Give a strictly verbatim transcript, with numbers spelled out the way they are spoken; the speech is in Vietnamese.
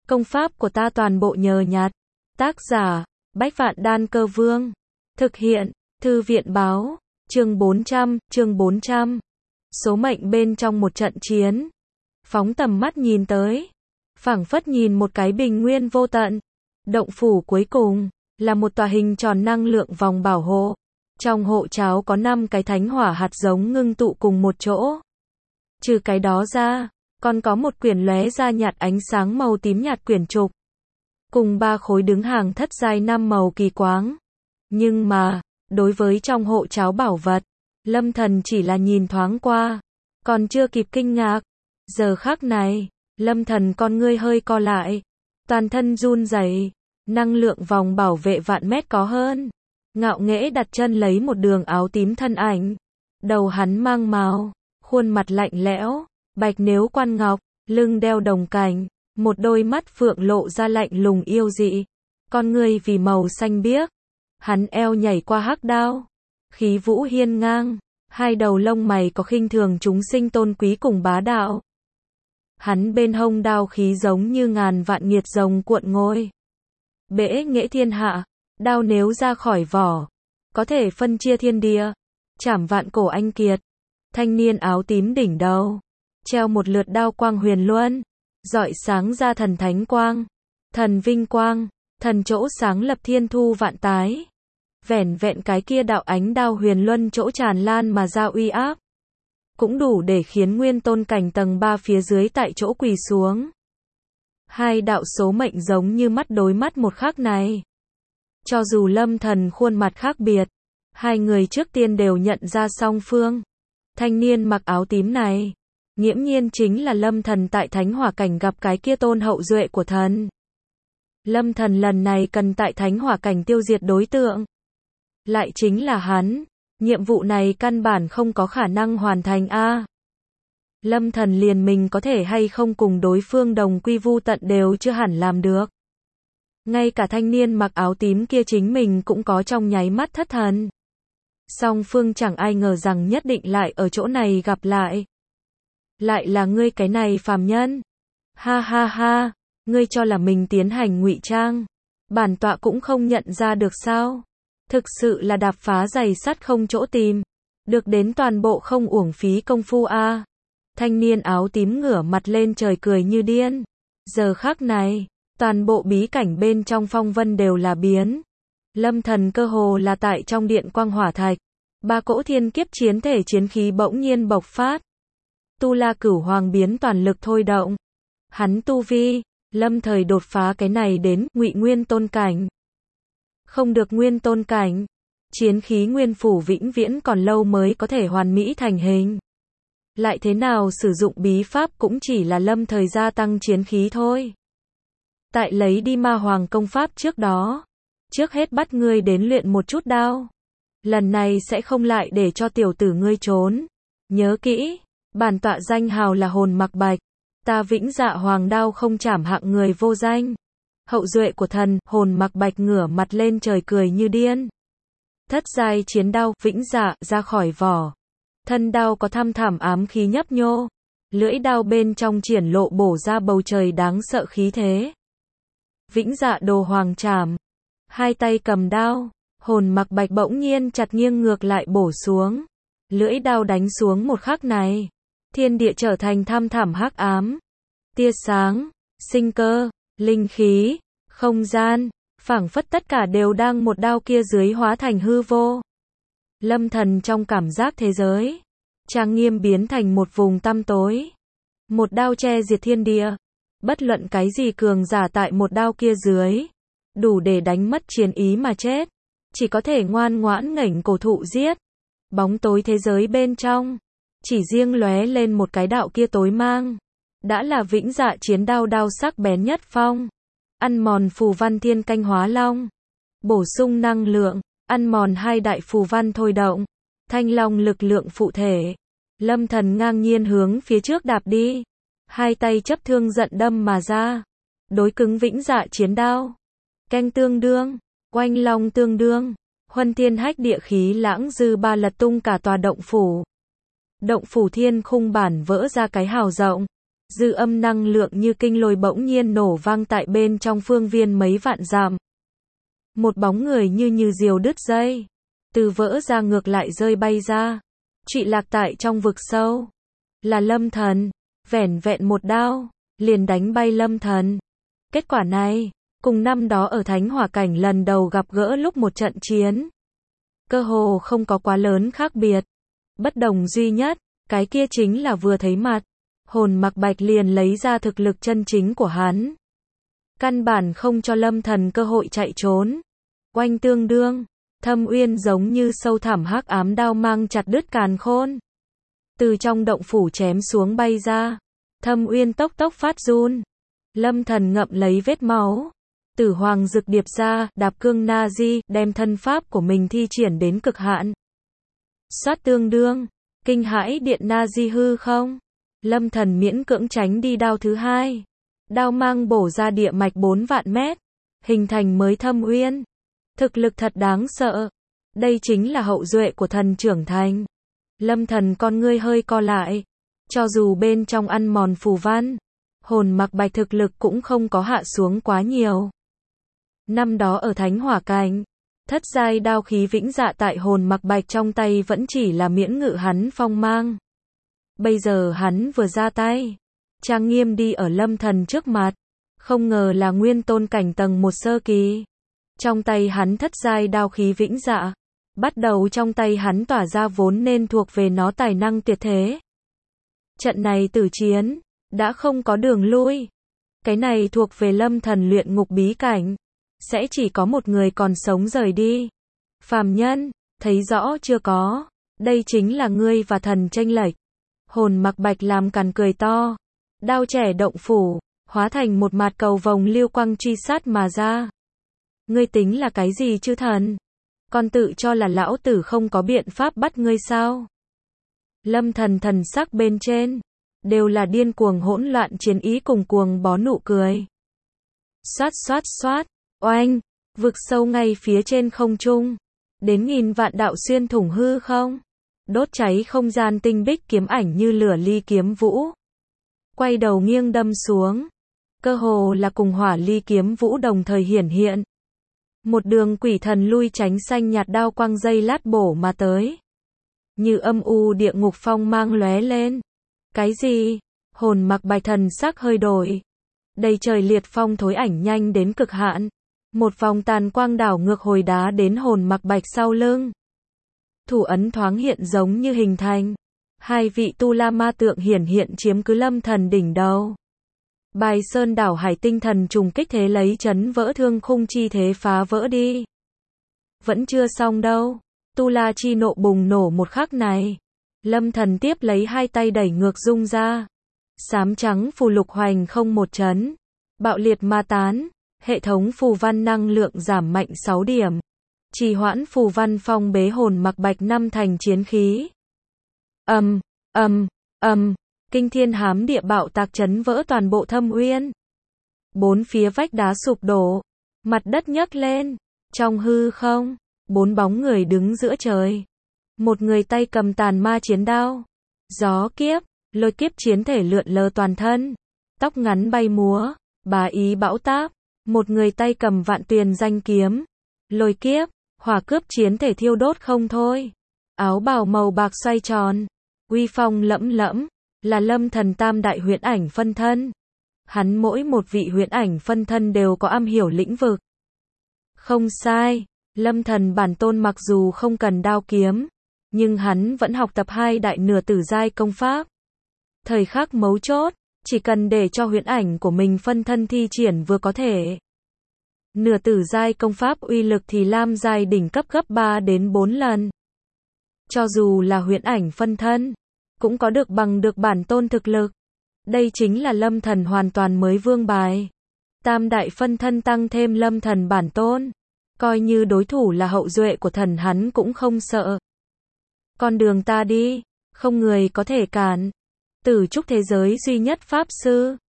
Công pháp của ta toàn bộ nhờ nhặt. Tác giả, Bách Vạn Đan Cơ Vương. Thực hiện, Thư viện Báo. Chương bốn trăm, chương bốn trăm. Số mệnh bên trong một trận chiến. Phóng tầm mắt nhìn tới. Phảng phất nhìn một cái bình nguyên vô tận. Động phủ cuối cùng, là một tòa hình tròn năng lượng vòng bảo hộ. Trong hộ cháo có năm cái thánh hỏa hạt giống ngưng tụ cùng một chỗ. Trừ cái đó ra, còn có một quyển lóe ra nhạt ánh sáng màu tím nhạt quyển trục. Cùng ba khối đứng hàng thất giai năm màu kỳ quáng. Nhưng mà, đối với trong hộ cháo bảo vật, Lâm Thần chỉ là nhìn thoáng qua, còn chưa kịp kinh ngạc. Giờ khắc này, Lâm Thần con ngươi hơi co lại, toàn thân run rẩy, năng lượng vòng bảo vệ vạn mét có hơn. Ngạo nghễ đặt chân lấy một đường áo tím thân ảnh. Đầu hắn mang mào, khuôn mặt lạnh lẽo, bạch nếu quan ngọc, lưng đeo đồng cảnh, một đôi mắt phượng lộ ra lạnh lùng yêu dị. Con ngươi vì màu xanh biếc, hắn eo nhảy qua hắc đao, khí vũ hiên ngang, hai đầu lông mày có khinh thường chúng sinh tôn quý cùng bá đạo. Hắn bên hông đao khí giống như ngàn vạn nghiệt rồng cuộn ngôi. Bẽ nghệ thiên hạ, đao nếu ra khỏi vỏ, có thể phân chia thiên địa, chảm vạn cổ anh kiệt. Thanh niên áo tím đỉnh đầu, treo một lượt đao quang huyền luân, rọi sáng ra thần thánh quang, thần vinh quang, thần chỗ sáng lập thiên thu vạn tái. Vẻn vẹn cái kia đạo ánh đao huyền luân chỗ tràn lan mà ra uy áp, cũng đủ để khiến nguyên tôn cảnh tầng ba phía dưới tại chỗ quỳ xuống. Hai đạo số mệnh giống như mắt đối mắt một khắc này. Cho dù Lâm Thần khuôn mặt khác biệt, hai người trước tiên đều nhận ra song phương. Thanh niên mặc áo tím này, nghiễm nhiên chính là Lâm Thần tại Thánh Hỏa cảnh gặp cái kia tôn hậu duệ của thần. Lâm Thần lần này cần tại Thánh Hỏa cảnh tiêu diệt đối tượng, lại chính là hắn. Nhiệm vụ này căn bản không có khả năng hoàn thành a. Lâm Thần liền mình có thể hay không cùng đối phương đồng quy vu tận đều chưa hẳn làm được. Ngay cả thanh niên mặc áo tím kia chính mình cũng có trong nháy mắt thất thần. Song phương chẳng ai ngờ rằng nhất định lại ở chỗ này gặp lại. Lại là ngươi cái này phàm nhân. Ha ha ha, ngươi cho là mình tiến hành ngụy trang, bản tọa cũng không nhận ra được sao? Thực sự là đạp phá giày sắt không chỗ tìm, được đến toàn bộ không uổng phí công phu a. Thanh niên áo tím ngửa mặt lên trời cười như điên. Giờ khắc này, toàn bộ bí cảnh bên trong phong vân đều là biến. Lâm Thần cơ hồ là tại trong điện quang hỏa thạch, ba cỗ thiên kiếp chiến thể chiến khí bỗng nhiên bộc phát. Tu La Cửu Hoàng biến toàn lực thôi động. Hắn tu vi, lâm thời đột phá cái này đến Ngụy Nguyên tôn cảnh. Không được Nguyên tôn cảnh, chiến khí nguyên phủ vĩnh viễn còn lâu mới có thể hoàn mỹ thành hình. Lại thế nào sử dụng bí pháp cũng chỉ là lâm thời gia tăng chiến khí thôi. Tại lấy đi ma hoàng công pháp trước đó, trước hết bắt ngươi đến luyện một chút đao. Lần này sẽ không lại để cho tiểu tử ngươi trốn. Nhớ kỹ, bản tọa danh hào là Hồn Mặc Bạch, ta Vĩnh Dạ Hoàng đao không chảm hạng người vô danh. Hậu duệ của thần, Hồn Mặc Bạch ngửa mặt lên trời cười như điên. Thất giai chiến đao, Vĩnh Dạ, ra khỏi vỏ. Thân đao có thăm thẳm ám khí nhấp nhô. Lưỡi đao bên trong triển lộ bổ ra bầu trời đáng sợ khí thế. Vĩnh Dạ đồ hoàng trảm. Hai tay cầm đao, Hồn Mặc Bạch bỗng nhiên chặt nghiêng ngược lại bổ xuống. Lưỡi đao đánh xuống một khắc này, thiên địa trở thành thăm thẳm hắc ám. Tia sáng, sinh cơ, linh khí, không gian, phảng phất tất cả đều đang một đao kia dưới hóa thành hư vô. Lâm Thần trong cảm giác thế giới, trang nghiêm biến thành một vùng tăm tối. Một đao che diệt thiên địa. Bất luận cái gì cường giả tại một đao kia dưới, đủ để đánh mất chiến ý mà chết. Chỉ có thể ngoan ngoãn ngẩng cổ thụ giết. Bóng tối thế giới bên trong, chỉ riêng lóe lên một cái đạo kia tối mang. Đã là Vĩnh Dạ chiến đao đao sắc bén nhất phong. Ăn mòn phù văn thiên canh hóa long. Bổ sung năng lượng, ăn mòn hai đại phù văn thôi động. Thanh long lực lượng phụ thể. Lâm Thần ngang nhiên hướng phía trước đạp đi. Hai tay chấp thương giận đâm mà ra. Đối cứng Vĩnh Dạ chiến đao. Canh tương đương, oanh long tương đương. Huân thiên hách địa khí lãng dư ba lật tung cả tòa động phủ. Động phủ thiên khung bản vỡ ra cái hào rộng. Dư âm năng lượng như kinh lôi bỗng nhiên nổ vang tại bên trong phương viên mấy vạn dặm. Một bóng người như như diều đứt dây, từ vỡ ra ngược lại rơi bay ra, trụy lạc tại trong vực sâu. Là Lâm Thần, vẻn vẹn một đao, liền đánh bay Lâm Thần. Kết quả này, cùng năm đó ở Thánh Hỏa Cảnh lần đầu gặp gỡ lúc một trận chiến, cơ hồ không có quá lớn khác biệt. Bất đồng duy nhất, cái kia chính là vừa thấy mặt, Hồn Mặc Bạch liền lấy ra thực lực chân chính của hắn. Căn bản không cho Lâm Thần cơ hội chạy trốn. Oanh tương đương, Thâm Uyên giống như sâu thẳm hắc ám đao mang chặt đứt càn khôn. Từ trong động phủ chém xuống bay ra. Thâm Uyên tốc tốc phát run. Lâm Thần ngậm lấy vết máu. Tử Hoàng Dực điệp ra, đạp cương na di, đem thân pháp của mình thi triển đến cực hạn. Xoát tương đương, kinh hãi điện na di hư không. Lâm Thần miễn cưỡng tránh đi đao thứ hai. Đao mang bổ ra địa mạch bốn vạn mét, hình thành mới Thâm Uyên. Thực lực thật đáng sợ. Đây chính là hậu duệ của thần trưởng thành. Lâm Thần con ngươi hơi co lại. Cho dù bên trong ăn mòn phù văn, Hồn Mặc Bạch thực lực cũng không có hạ xuống quá nhiều. Năm đó ở Thánh Hỏa Cảnh, thất giai đao khí vĩnh dạ tại Hồn Mặc Bạch trong tay vẫn chỉ là miễn ngự hắn phong mang. Bây giờ hắn vừa ra tay, trang nghiêm đi ở Lâm Thần trước mặt, không ngờ là nguyên tôn cảnh tầng một sơ kỳ. Trong tay hắn thất giai đao khí vĩnh dạ, bắt đầu trong tay hắn tỏa ra vốn nên thuộc về nó tài năng tuyệt thế. Trận này tử chiến, đã không có đường lui. Cái này thuộc về Lâm Thần luyện ngục bí cảnh, sẽ chỉ có một người còn sống rời đi. Phàm nhân, thấy rõ chưa có, đây chính là ngươi và thần chênh lệch. Hồn Mặc Bạch làm càn cười to, đao trẻ động phủ, hóa thành một mạt cầu vồng lưu quang truy sát mà ra. Ngươi tính là cái gì chứ thần? Con tự cho là lão tử không có biện pháp bắt ngươi sao? Lâm Thần thần sắc bên trên, đều là điên cuồng hỗn loạn chiến ý cùng cuồng bó nụ cười. Xoát xoát xoát, oanh, vực sâu ngay phía trên không trung, đến nghìn vạn đạo xuyên thủng hư không, đốt cháy không gian tinh bích kiếm ảnh như lửa ly kiếm vũ. Quay đầu nghiêng đâm xuống, cơ hồ là cùng hỏa ly kiếm vũ đồng thời hiển hiện. Một đường quỷ thần lui tránh xanh nhạt đao quang dây lát bổ mà tới. Như âm u địa ngục phong mang lóe lên. Cái gì? Hồn Mặc Bạch thần sắc hơi đổi. Đầy trời liệt phong thối ảnh nhanh đến cực hạn. Một vòng tàn quang đảo ngược hồi đá đến Hồn Mặc Bạch sau lưng. Thủ ấn thoáng hiện giống như hình thành. Hai vị tu la ma tượng hiển hiện chiếm cứ Lâm Thần đỉnh đầu. Bài sơn đảo hải tinh thần trùng kích thế lấy chấn vỡ thương khung chi thế phá vỡ đi. Vẫn chưa xong đâu. Tu la chi nộ bùng nổ một khắc này. Lâm Thần tiếp lấy hai tay đẩy ngược dung ra. Xám trắng phù lục hoành không một chấn. Bạo liệt ma tán. Hệ thống phù văn năng lượng giảm mạnh sáu điểm. Trì hoãn phù văn phong bế Hồn Mặc Bạch năm thành chiến khí. Ầm, ầm, ầm. Kinh thiên hám địa bạo tạc chấn vỡ toàn bộ Thâm Uyên. Bốn phía vách đá sụp đổ, mặt đất nhấc lên, trong hư không, bốn bóng người đứng giữa trời. Một người tay cầm tàn ma chiến đao, gió kiếp, lôi kiếp chiến thể lượn lờ toàn thân, tóc ngắn bay múa, bá ý bão táp. Một người tay cầm vạn tuyền danh kiếm, lôi kiếp, hỏa cướp chiến thể thiêu đốt không thôi. Áo bào màu bạc xoay tròn, uy phong lẫm lẫm. Là Lâm Thần tam đại huyễn ảnh phân thân. Hắn mỗi một vị huyễn ảnh phân thân đều có am hiểu lĩnh vực. Không sai, Lâm Thần bản tôn mặc dù không cần đao kiếm, nhưng hắn vẫn học tập hai đại nửa tử giai công pháp. Thời khắc mấu chốt, chỉ cần để cho huyễn ảnh của mình phân thân thi triển vừa có thể. Nửa tử giai công pháp uy lực thì lam giai đỉnh cấp gấp ba đến bốn lần. Cho dù là huyễn ảnh phân thân, cũng có được bằng được bản tôn thực lực. Đây chính là Lâm Thần hoàn toàn mới vương bài. Tam đại phân thân tăng thêm Lâm Thần bản tôn. Coi như đối thủ là hậu duệ của thần hắn cũng không sợ. Con đường ta đi, không người có thể cản. Tử trúc thế giới duy nhất pháp sư.